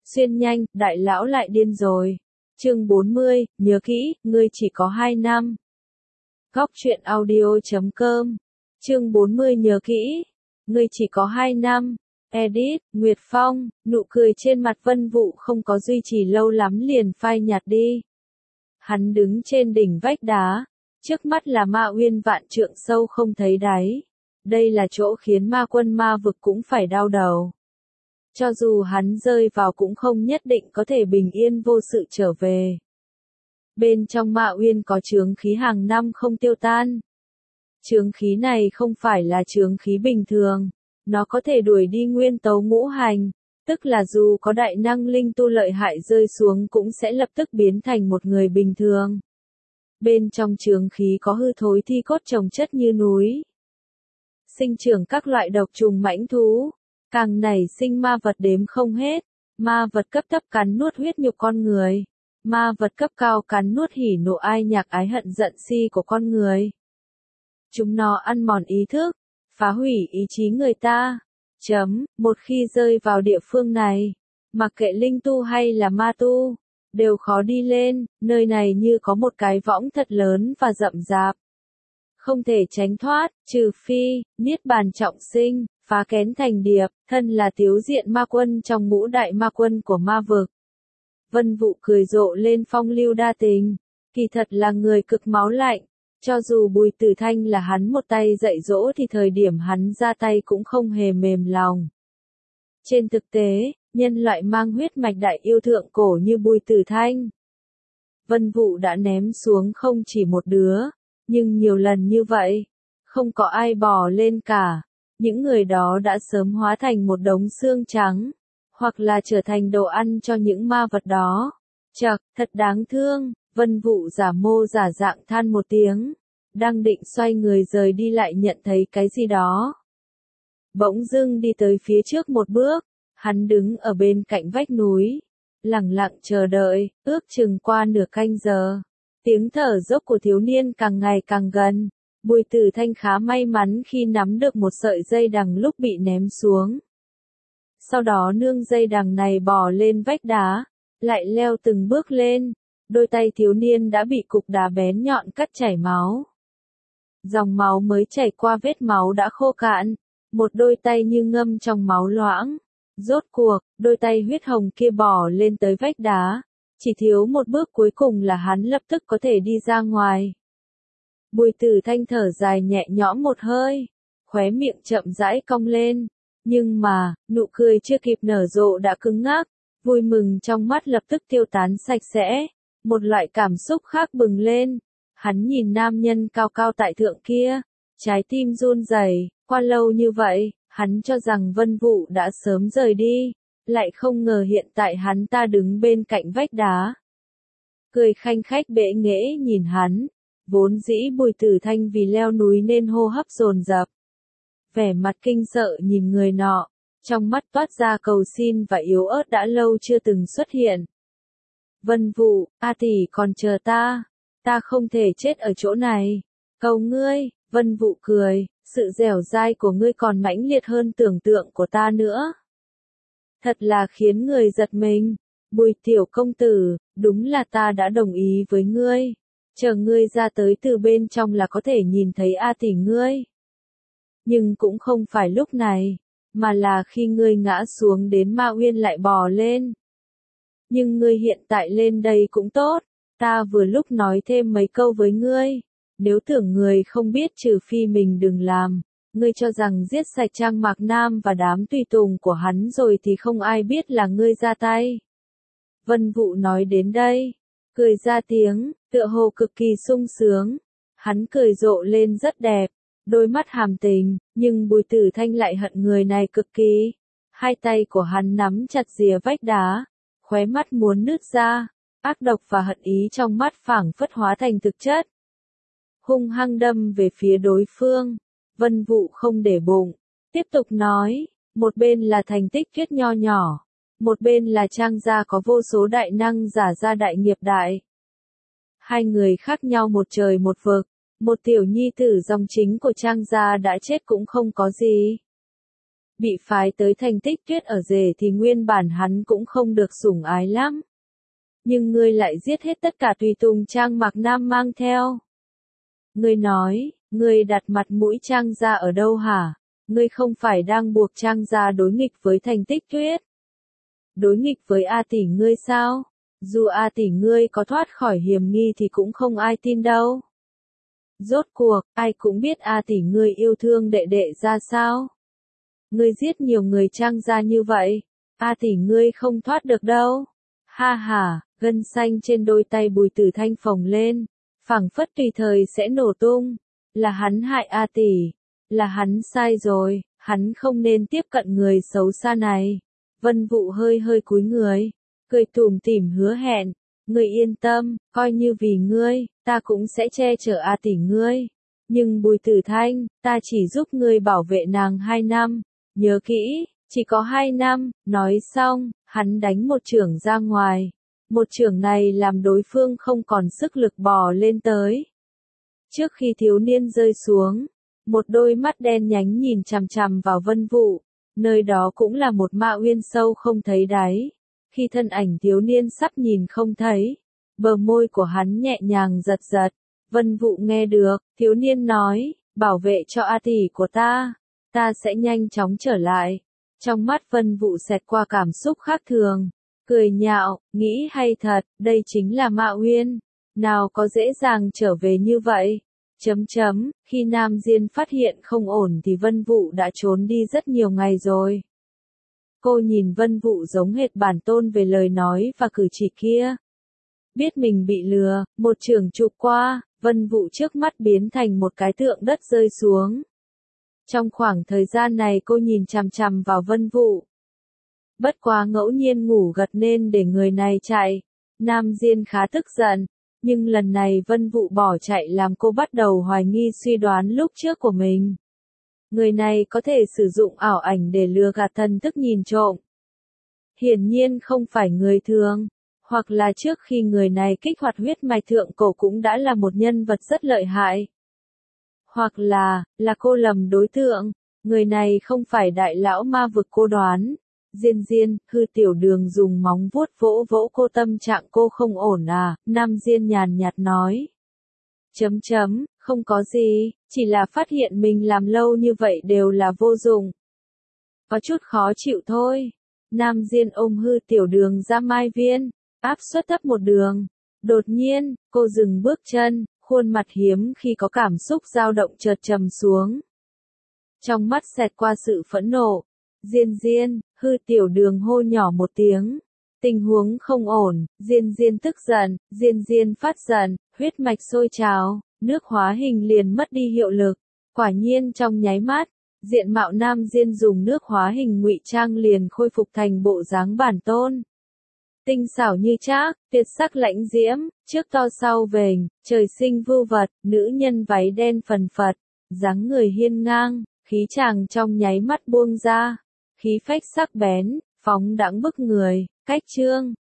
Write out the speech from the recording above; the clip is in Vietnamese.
Xuyên nhanh, đại lão lại điên rồi. Chương 40, nhớ kỹ, ngươi chỉ có 2 năm. Góc truyện audio.com. Chương 40 nhớ kỹ, ngươi chỉ có 2 năm. Edit, Nguyệt Phong, nụ cười trên mặt Vân Vũ không có duy trì lâu lắm liền phai nhạt đi. Hắn đứng trên đỉnh vách đá, trước mắt là Ma Uyên vạn trượng sâu không thấy đáy. Đây là chỗ khiến ma quân ma vực cũng phải đau đầu. Cho dù hắn rơi vào cũng không nhất định có thể bình yên vô sự trở về. Bên trong Ma Uyên có chướng khí hàng năm không tiêu tan. Chướng khí này không phải là chướng khí bình thường, nó có thể đuổi đi nguyên tố ngũ hành, tức là dù có đại năng linh tu lợi hại rơi xuống cũng sẽ lập tức biến thành một người bình thường. Bên trong chướng khí có hư thối thi cốt chồng chất như núi. Sinh trưởng các loại độc trùng mãnh thú, càng nảy sinh ma vật đếm không hết, ma vật cấp thấp cắn nuốt huyết nhục con người, ma vật cấp cao cắn nuốt hỉ nộ ai nhạc ái hận giận si của con người. Chúng nó ăn mòn ý thức, phá hủy ý chí người ta. Một khi rơi vào địa phương này, mặc kệ linh tu hay là ma tu, đều khó đi lên, nơi này như có một cái võng thật lớn và rậm rạp. Không thể tránh thoát, trừ phi, niết bàn trọng sinh, phá kén thành điệp, thân là tiếu diện ma quân trong ngũ đại ma quân của ma vực. Vân Vũ cười rộ lên phong lưu đa tình, kỳ thật là người cực máu lạnh, cho dù Bùi Tử Thanh là hắn một tay dạy dỗ thì thời điểm hắn ra tay cũng không hề mềm lòng. Trên thực tế, nhân loại mang huyết mạch đại yêu thượng cổ như Bùi Tử Thanh, Vân Vũ đã ném xuống không chỉ một đứa, nhưng nhiều lần như vậy, không có ai bò lên cả. Những người đó đã sớm hóa thành một đống xương trắng, hoặc là trở thành đồ ăn cho những ma vật đó. Chậc, thật đáng thương, Vân Vũ giả mô giả dạng than một tiếng, đang định xoay người rời đi lại nhận thấy cái gì đó. Bỗng dưng đi tới phía trước một bước, hắn đứng ở bên cạnh vách núi, lặng lặng chờ đợi, ước chừng qua nửa canh giờ. Tiếng thở dốc của thiếu niên càng ngày càng gần. Bùi Tử Thanh khá may mắn khi nắm được một sợi dây đằng lúc bị ném xuống. Sau đó nương dây đằng này bò lên vách đá, lại leo từng bước lên, đôi tay thiếu niên đã bị cục đá bén nhọn cắt chảy máu. Dòng máu mới chảy qua vết máu đã khô cạn, một đôi tay như ngâm trong máu loãng. Rốt cuộc, đôi tay huyết hồng kia bò lên tới vách đá, chỉ thiếu một bước cuối cùng là hắn lập tức có thể đi ra ngoài. Bùi Tử Thanh thở dài nhẹ nhõm một hơi, khóe miệng chậm rãi cong lên, nhưng mà, nụ cười chưa kịp nở rộ đã cứng ngắc, vui mừng trong mắt lập tức tiêu tán sạch sẽ, một loại cảm xúc khác bừng lên. Hắn nhìn nam nhân cao cao tại thượng kia, trái tim run rẩy, qua lâu như vậy, hắn cho rằng Vân Vũ đã sớm rời đi, lại không ngờ hiện tại hắn ta đứng bên cạnh vách đá. Cười khanh khách bệ nghễ nhìn hắn. Vốn dĩ Bùi Tử Thanh vì leo núi nên hô hấp dồn dập. Vẻ mặt kinh sợ nhìn người nọ, trong mắt toát ra cầu xin và yếu ớt đã lâu chưa từng xuất hiện. Vân Vũ, A tỷ còn chờ ta không thể chết ở chỗ này. Cầu ngươi, Vân Vũ cười, sự dẻo dai của ngươi còn mãnh liệt hơn tưởng tượng của ta nữa. Thật là khiến người giật mình. Bùi tiểu công tử, đúng là ta đã đồng ý với ngươi. Chờ ngươi ra tới từ bên trong là có thể nhìn thấy A tỷ ngươi. Nhưng cũng không phải lúc này, mà là khi ngươi ngã xuống đến Ma Uyên lại bò lên. Nhưng ngươi hiện tại lên đây cũng tốt, ta vừa lúc nói thêm mấy câu với ngươi. Nếu tưởng người không biết trừ phi mình đừng làm, ngươi cho rằng giết sạch Trang Mạc Nam và đám tùy tùng của hắn rồi thì không ai biết là ngươi ra tay. Vân Vũ nói đến đây, cười ra tiếng, tựa hồ cực kỳ sung sướng. Hắn cười rộ lên rất đẹp, đôi mắt hàm tình, nhưng Bùi Tử Thanh lại hận người này cực kỳ. Hai tay của hắn nắm chặt rìa vách đá, khóe mắt muốn nứt ra, ác độc và hận ý trong mắt phảng phất hóa thành thực chất. Hung hăng đâm về phía đối phương, Vân Vũ không để bụng, tiếp tục nói, một bên là thành tích tuyết nho nhỏ, một bên là Trang gia có vô số đại năng giả ra đại nghiệp đại. Hai người khác nhau một trời một vực, một tiểu nhi tử dòng chính của Trang gia đã chết cũng không có gì. Bị phái tới Thanh Tích Tuyết ở rể thì nguyên bản hắn cũng không được sủng ái lắm. Nhưng ngươi lại giết hết tất cả tùy tùng Trang Mạc Nam mang theo. Ngươi nói, ngươi đặt mặt mũi Trang gia ở đâu hả? Ngươi không phải đang buộc Trang gia đối nghịch với Thanh Tích Tuyết? Đối nghịch với A tỷ ngươi sao? Dù A tỷ ngươi có thoát khỏi hiểm nghi thì cũng không ai tin đâu. Rốt cuộc, ai cũng biết A tỷ ngươi yêu thương đệ đệ ra sao? Ngươi giết nhiều người Trang gia như vậy, A tỷ ngươi không thoát được đâu. Ha ha, gân xanh trên đôi tay Bùi Tử Thanh phồng lên, phảng phất tùy thời sẽ nổ tung. Là hắn hại A tỷ, là hắn sai rồi, hắn không nên tiếp cận người xấu xa này. Vân Vũ hơi hơi cúi người, cười tủm tỉm hứa hẹn, ngươi yên tâm, coi như vì ngươi, ta cũng sẽ che chở A tỷ ngươi. Nhưng Bùi Tử Thanh, ta chỉ giúp ngươi bảo vệ nàng 2 năm, nhớ kỹ, chỉ có 2 năm. Nói xong, hắn đánh một chưởng ra ngoài. Một chưởng này làm đối phương không còn sức lực bò lên tới. Trước khi thiếu niên rơi xuống, một đôi mắt đen nhánh nhìn chằm chằm vào Vân Vũ, nơi đó cũng là một mạ uyên sâu không thấy đáy. Khi thân ảnh thiếu niên sắp nhìn không thấy, bờ môi của hắn nhẹ nhàng giật giật. Vân Vũ nghe được, thiếu niên nói, bảo vệ cho A tỷ của ta sẽ nhanh chóng trở lại. Trong mắt Vân Vũ xẹt qua cảm xúc khác thường, cười nhạo, nghĩ hay thật, đây chính là Mạ Uyên, nào có dễ dàng trở về như vậy. Khi Nam Diên phát hiện không ổn thì Vân Vũ đã trốn đi rất nhiều ngày rồi. Cô nhìn Vân Vũ giống hệt bản tôn về lời nói và cử chỉ kia. Biết mình bị lừa, một chưởng chụp qua, Vân Vũ trước mắt biến thành một cái tượng đất rơi xuống. Trong khoảng thời gian này cô nhìn chằm chằm vào Vân Vũ. Bất quá ngẫu nhiên ngủ gật nên để người này chạy. Nam Diên khá tức giận, nhưng lần này Vân Vũ bỏ chạy làm cô bắt đầu hoài nghi suy đoán lúc trước của mình. Người này có thể sử dụng ảo ảnh để lừa gạt thần thức nhìn trộm. Hiển nhiên không phải người thường, hoặc là trước khi người này kích hoạt huyết mạch thượng cổ cũng đã là một nhân vật rất lợi hại. Hoặc là cô lầm đối tượng, người này không phải đại lão ma vực cô đoán. Diên, hư tiểu đường dùng móng vuốt vỗ vỗ cô tâm trạng cô không ổn à, Nam Diên nhàn nhạt nói. Không có gì, chỉ là phát hiện mình làm lâu như vậy đều là vô dụng. Có chút khó chịu thôi. Nam Diên ôm hư tiểu đường ra mai viên, áp suất thấp một đường. Đột nhiên, cô dừng bước chân, khuôn mặt hiếm khi có cảm xúc dao động chợt trầm xuống. Trong mắt xẹt qua sự phẫn nộ. Diên, hư tiểu đường hô nhỏ một tiếng. Tình huống không ổn, Diên tức giận, Diên phát giận, huyết mạch sôi trào, nước hóa hình liền mất đi hiệu lực. Quả nhiên trong nháy mắt, diện mạo Nam Diên dùng nước hóa hình ngụy trang liền khôi phục thành bộ dáng bản tôn. Tinh xảo như trác, tuyệt sắc lãnh diễm, trước to sau vểnh, trời sinh vưu vật, nữ nhân váy đen phần phật, dáng người hiên ngang, khí chàng trong nháy mắt buông ra, khí phách sắc bén, phóng đãng bức người, cách chương.